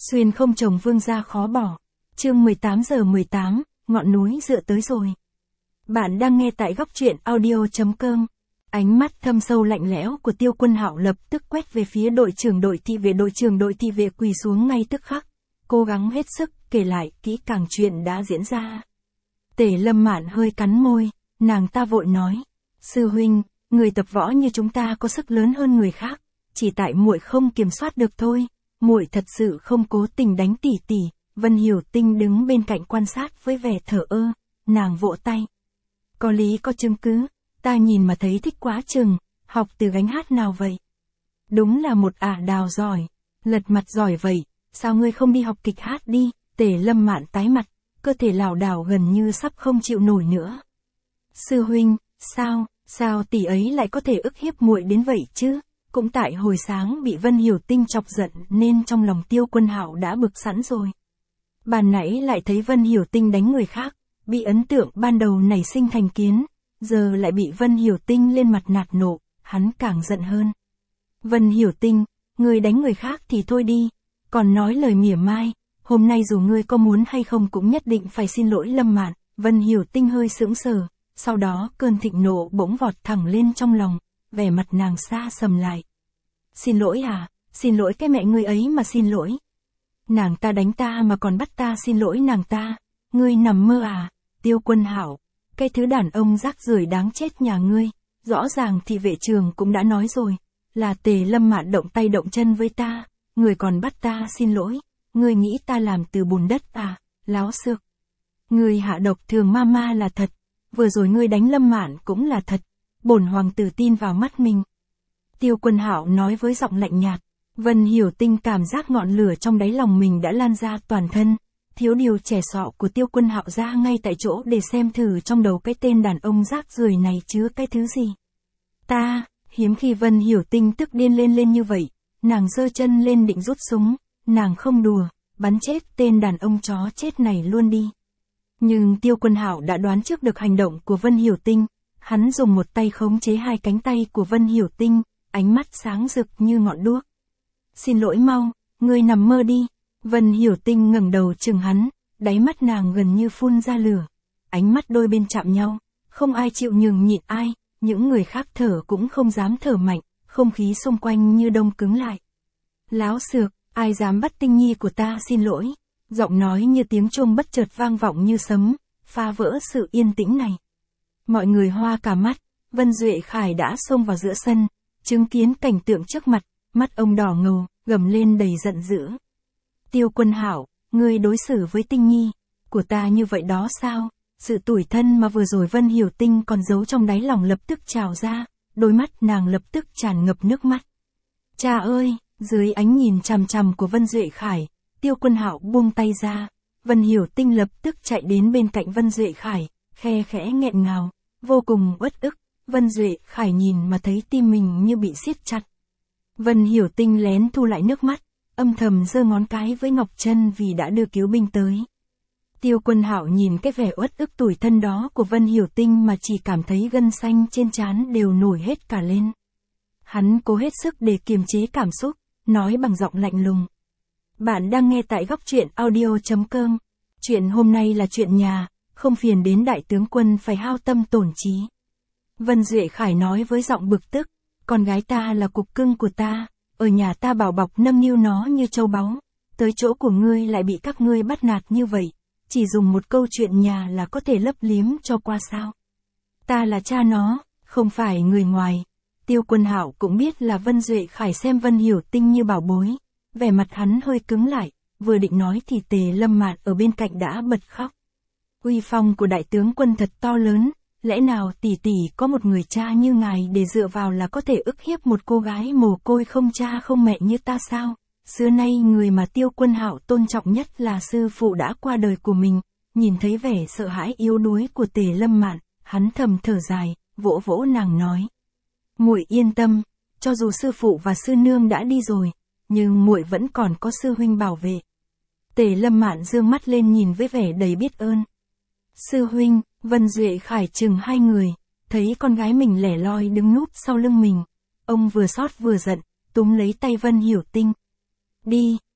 Xuyên không chồng vương gia khó bỏ. Chương 18:18, ngọn núi dựa tới rồi. Bạn đang nghe tại góc truyện audio.com. Ánh mắt thâm sâu lạnh lẽo của Tiêu Quân Hạo lập tức quét về phía đội trưởng đội thị vệ. Đội trưởng đội thị vệ quỳ xuống ngay tức khắc, cố gắng hết sức kể lại kỹ càng chuyện đã diễn ra. Tề Lâm Mạn hơi cắn môi, nàng ta vội nói: "Sư huynh, người tập võ như chúng ta có sức lớn hơn người khác, chỉ tại muội không kiểm soát được thôi, muội thật sự không cố tình đánh tỷ tỷ." Vân Hiểu Tinh đứng bên cạnh quan sát với vẻ thờ ơ, nàng vỗ tay: "Có lý có chứng cứ, ta nhìn mà thấy thích quá chừng, học từ gánh hát nào vậy? Đúng là một ả đào giỏi, lật mặt giỏi vậy, sao ngươi không đi học kịch hát đi?" Tề Lâm Mạn tái mặt, cơ thể lảo đảo gần như sắp không chịu nổi nữa. "Sư huynh, sao tỷ ấy lại có thể ức hiếp muội đến vậy chứ?" Cũng tại hồi sáng bị Vân Hiểu Tinh chọc giận nên trong lòng Tiêu Quân Hạo đã bực sẵn rồi. Ban nãy lại thấy Vân Hiểu Tinh đánh người khác, bị ấn tượng ban đầu nảy sinh thành kiến, giờ lại bị Vân Hiểu Tinh lên mặt nạt nộ, hắn càng giận hơn. "Vân Hiểu Tinh, ngươi đánh người khác thì thôi đi, còn nói lời mỉa mai, hôm nay dù ngươi có muốn hay không cũng nhất định phải xin lỗi Lâm Mạn." Vân Hiểu Tinh hơi sững sờ, sau đó cơn thịnh nộ bỗng vọt thẳng lên trong lòng, vẻ mặt nàng xa sầm lại. "Xin lỗi à? Xin lỗi cái mẹ ngươi ấy mà xin lỗi. Nàng ta đánh ta mà còn bắt ta xin lỗi nàng ta, ngươi nằm mơ à?" "Tiêu Quân Hạo, cái thứ đàn ông rác rưởi đáng chết nhà ngươi, rõ ràng thì vệ trường cũng đã nói rồi, là Tề Lâm Mạn động tay động chân với ta, ngươi còn bắt ta xin lỗi, ngươi nghĩ ta làm từ bùn đất à, láo xược. Ngươi hạ độc Thường Mama là thật, vừa rồi ngươi đánh Lâm Mạn cũng là thật, bổn hoàng tử tin vào mắt mình." Tiêu Quân Hạo nói với giọng lạnh nhạt. Vân Hiểu Tinh cảm giác ngọn lửa trong đáy lòng mình đã lan ra toàn thân, thiếu điều trẻ sọ của Tiêu Quân Hạo ra ngay tại chỗ để xem thử trong đầu cái tên đàn ông rác rưởi này chứa cái thứ gì. Hiếm khi Vân Hiểu Tinh tức điên lên như vậy, nàng giơ chân lên định rút súng, nàng không đùa, bắn chết tên đàn ông chó chết này luôn đi. Nhưng Tiêu Quân Hạo đã đoán trước được hành động của Vân Hiểu Tinh, hắn dùng một tay khống chế hai cánh tay của Vân Hiểu Tinh, ánh mắt sáng rực như ngọn đuốc. "Xin lỗi mau, ngươi nằm mơ đi." Vân Hiểu Tinh ngẩng đầu chừng hắn, đáy mắt nàng gần như phun ra lửa. Ánh mắt đôi bên chạm nhau, không ai chịu nhường nhịn ai, những người khác thở cũng không dám thở mạnh, không khí xung quanh như đông cứng lại. "Láo xược, ai dám bắt Tinh Nhi của ta xin lỗi?" Giọng nói như tiếng chuông bất chợt vang vọng như sấm, phá vỡ sự yên tĩnh này. Mọi người hoa cả mắt, Vân Duệ Khải đã xông vào giữa sân, chứng kiến cảnh tượng trước mặt, mắt ông đỏ ngầu, gầm lên đầy giận dữ. "Tiêu Quân Hạo, ngươi đối xử với Tinh Nhi của ta như vậy đó sao?" Sự tủi thân mà vừa rồi Vân Hiểu Tinh còn giấu trong đáy lòng lập tức trào ra, đôi mắt nàng lập tức tràn ngập nước mắt. "Cha ơi!" Dưới ánh nhìn chằm chằm của Vân Duệ Khải, Tiêu Quân Hạo buông tay ra. Vân Hiểu Tinh lập tức chạy đến bên cạnh Vân Duệ Khải, khe khẽ nghẹn ngào, vô cùng uất ức. Vân Duệ Khải nhìn mà thấy tim mình như bị siết chặt. Vân Hiểu Tinh lén thu lại nước mắt, âm thầm giơ ngón cái với Ngọc Trân vì đã đưa cứu binh tới. Tiêu Quân Hạo nhìn cái vẻ uất ức tủi thân đó của Vân Hiểu Tinh mà chỉ cảm thấy gân xanh trên trán đều nổi hết cả lên. Hắn cố hết sức để kiềm chế cảm xúc, nói bằng giọng lạnh lùng. Bạn đang nghe tại góc truyện audio.com. Chuyện hôm nay là chuyện nhà, không phiền đến đại tướng quân phải hao tâm tổn trí. Vân Duệ Khải nói với giọng bực tức. "Con gái ta là cục cưng của ta, ở nhà ta bảo bọc nâng niu nó như châu báu, tới chỗ của ngươi lại bị các ngươi bắt nạt như vậy, chỉ dùng một câu chuyện nhà là có thể lấp liếm cho qua sao? Ta là cha nó, không phải người ngoài." Tiêu Quân Hạo cũng biết là Vân Duệ Khải xem Vân Hiểu Tinh như bảo bối, vẻ mặt hắn hơi cứng lại, vừa định nói thì Tề Lâm Mạn ở bên cạnh đã bật khóc. "Uy phong của đại tướng quân thật to lớn, lẽ nào tỷ tỷ có một người cha như ngài để dựa vào là có thể ức hiếp một cô gái mồ côi không cha không mẹ như ta sao?" Xưa nay người mà Tiêu Quân Hạo tôn trọng nhất là sư phụ đã qua đời của mình, nhìn thấy vẻ sợ hãi yếu đuối của Tề Lâm Mạn, hắn thầm thở dài, vỗ vỗ nàng nói: "Muội yên tâm, cho dù sư phụ và sư nương đã đi rồi, nhưng muội vẫn còn có sư huynh bảo vệ." Tề Lâm Mạn dương mắt lên nhìn với vẻ đầy biết ơn. "Sư huynh." Vân Duệ Khải chừng hai người, thấy con gái mình lẻ loi đứng núp sau lưng mình. Ông vừa xót vừa giận, túm lấy tay Vân Hiểu Tinh.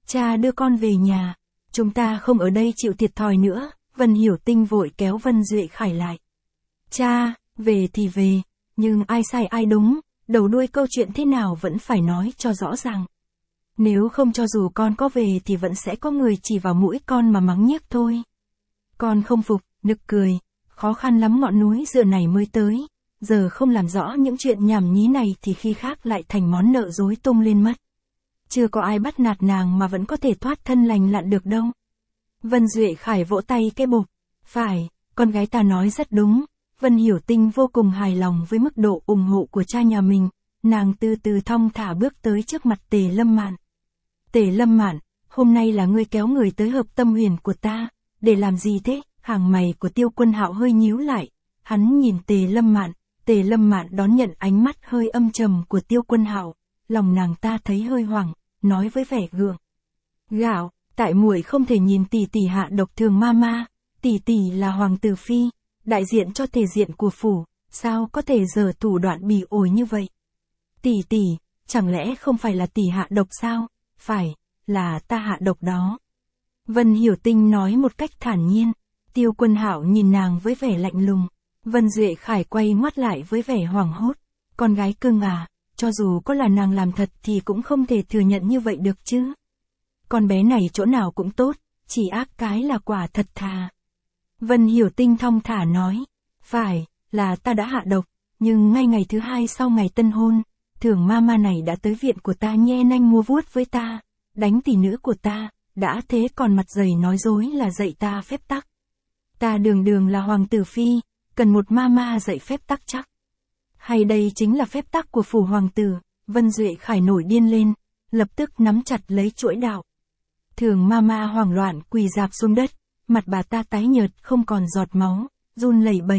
cha đưa con về nhà. Chúng ta không ở đây chịu thiệt thòi nữa. Vân Hiểu Tinh vội kéo Vân Duệ Khải lại. Cha, về thì về, nhưng ai sai ai đúng, đầu đuôi câu chuyện thế nào vẫn phải nói cho rõ ràng. Nếu không cho dù con có về thì vẫn sẽ có người chỉ vào mũi con mà mắng nhiếc thôi. Con không phục, nực cười, khó khăn lắm ngọn núi dựa này mới tới, giờ không làm rõ những chuyện nhảm nhí này thì khi khác lại thành món nợ rối tung lên mất. Chưa có ai bắt nạt nàng mà vẫn có thể thoát thân lành lặn được đâu. Vân Duệ Khải vỗ tay cái bục. Phải, con gái ta nói rất đúng. Vân Hiểu Tinh vô cùng hài lòng với mức độ ủng hộ của cha nhà mình. Nàng từ từ thong thả bước tới trước mặt Tề Lâm Mạn. Tề Lâm Mạn, hôm nay là ngươi kéo người tới Hợp Tâm Huyền của ta. Để làm gì thế? Hàng mày của Tiêu Quân Hạo hơi nhíu lại. Hắn nhìn Tề Lâm Mạn. Tề Lâm Mạn đón nhận ánh mắt hơi âm trầm của Tiêu Quân Hạo. Lòng nàng ta thấy hơi hoảng, nói với vẻ gượng gạo. Tại muội không thể nhìn tỷ tỷ hạ độc thường mama, tỷ tỷ là hoàng tử phi, đại diện cho thể diện của phủ, sao có thể giở thủ đoạn bỉ ổi như vậy? Tỷ tỷ, chẳng lẽ không phải là tỷ hạ độc sao? Phải, là ta hạ độc đó. Vân Hiểu Tinh nói một cách thản nhiên. Tiêu Quân Hạo nhìn nàng với vẻ lạnh lùng. Vân Duệ Khải quay ngoắt lại với vẻ hoảng hốt. Con gái cưng à, cho dù có là nàng làm thật thì cũng không thể thừa nhận như vậy được chứ. Con bé này chỗ nào cũng tốt, chỉ ác cái là quả thật thà. Vân Hiểu Tinh thong thả nói. Phải, là ta đã hạ độc, nhưng ngay ngày thứ hai sau ngày tân hôn, Thường mama này đã tới viện của ta nhe nanh mua vuốt với ta, đánh tỷ nữ của ta, đã thế còn mặt dày nói dối là dạy ta phép tắc. Ta đường đường là hoàng tử phi, cần một mama dạy phép tắc chắc. Hay đây chính là phép tắc của phủ hoàng tử? Vân Duệ Khải nổi điên lên, lập tức nắm chặt lấy chuỗi đạo. Thường mama hoảng loạn quỳ rạp xuống đất, mặt bà ta tái nhợt không còn giọt máu, run lẩy bẩy.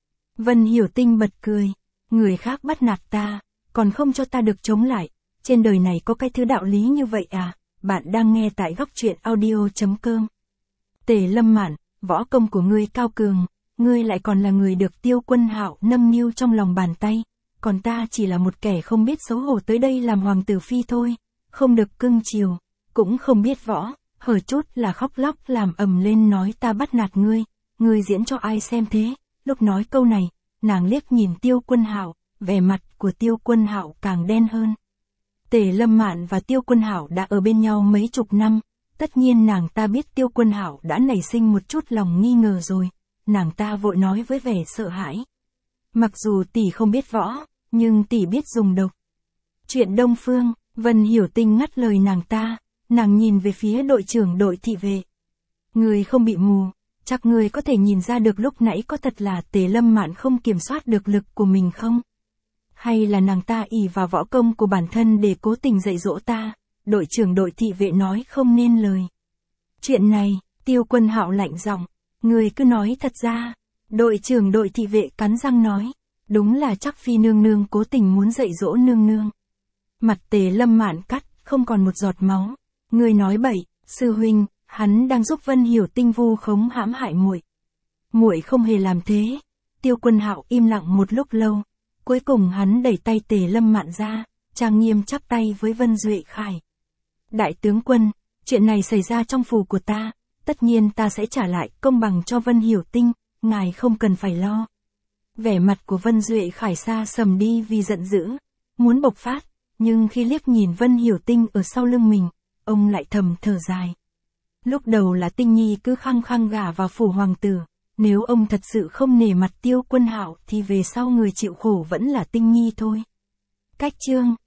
Vân Hiểu Tinh bật cười, người khác bắt nạt ta, còn không cho ta được chống lại, trên đời này có cái thứ đạo lý như vậy à? Bạn đang nghe tại góc truyện audio.com. Tề Lâm Mạn, võ công của ngươi cao cường, ngươi lại còn là người được Tiêu Quân Hạo nâng niu trong lòng bàn tay, còn ta chỉ là một kẻ không biết xấu hổ tới đây làm hoàng tử phi thôi, không được cưng chiều, cũng không biết võ, hở chút là khóc lóc làm ầm lên nói ta bắt nạt ngươi diễn cho ai xem thế? Lúc nói câu này, nàng liếc nhìn Tiêu Quân Hạo, vẻ mặt của Tiêu Quân Hạo càng đen hơn. Tề Lâm Mạn và Tiêu Quân Hạo đã ở bên nhau mấy chục năm, tất nhiên nàng ta biết Tiêu Quân Hạo đã nảy sinh một chút lòng nghi ngờ rồi, nàng ta vội nói với vẻ sợ hãi. Mặc dù tỷ không biết võ, nhưng tỷ biết dùng độc. Chuyện Đông Phương, Vân Hiểu Tinh ngắt lời nàng ta, nàng nhìn về phía đội trưởng đội thị vệ. Người không bị mù, chắc người có thể nhìn ra được lúc nãy có thật là Tề Lâm Mạn không kiểm soát được lực của mình không? Hay là nàng ta ỷ vào võ công của bản thân để cố tình dạy dỗ ta? Đội trưởng đội thị vệ nói không nên lời. Chuyện này, Tiêu Quân Hạo lạnh giọng, người cứ nói thật ra. Đội trưởng đội thị vệ cắn răng nói, đúng là chắc phi nương nương cố tình muốn dạy dỗ nương nương. Mặt Tề Lâm Mạn cắt, không còn một giọt máu. Người nói bậy, sư huynh, hắn đang giúp Vân Hiểu Tinh vu khống hãm hại muội. Muội không hề làm thế. Tiêu Quân Hạo im lặng một lúc lâu, cuối cùng hắn đẩy tay Tề Lâm Mạn ra, trang nghiêm chắp tay với Vân Duệ Khải. Đại tướng quân, chuyện này xảy ra trong phủ của ta, tất nhiên ta sẽ trả lại công bằng cho Vân Hiểu Tinh, ngài không cần phải lo. Vẻ mặt của Vân Duệ Khải xa sầm đi vì giận dữ, muốn bộc phát, nhưng khi liếc nhìn Vân Hiểu Tinh ở sau lưng mình, ông lại thầm thở dài. Lúc đầu là Tinh Nhi cứ khăng khăng gả vào phủ hoàng tử, nếu ông thật sự không nể mặt Tiêu Quân Hạo thì về sau người chịu khổ vẫn là Tinh Nhi thôi. Cách chương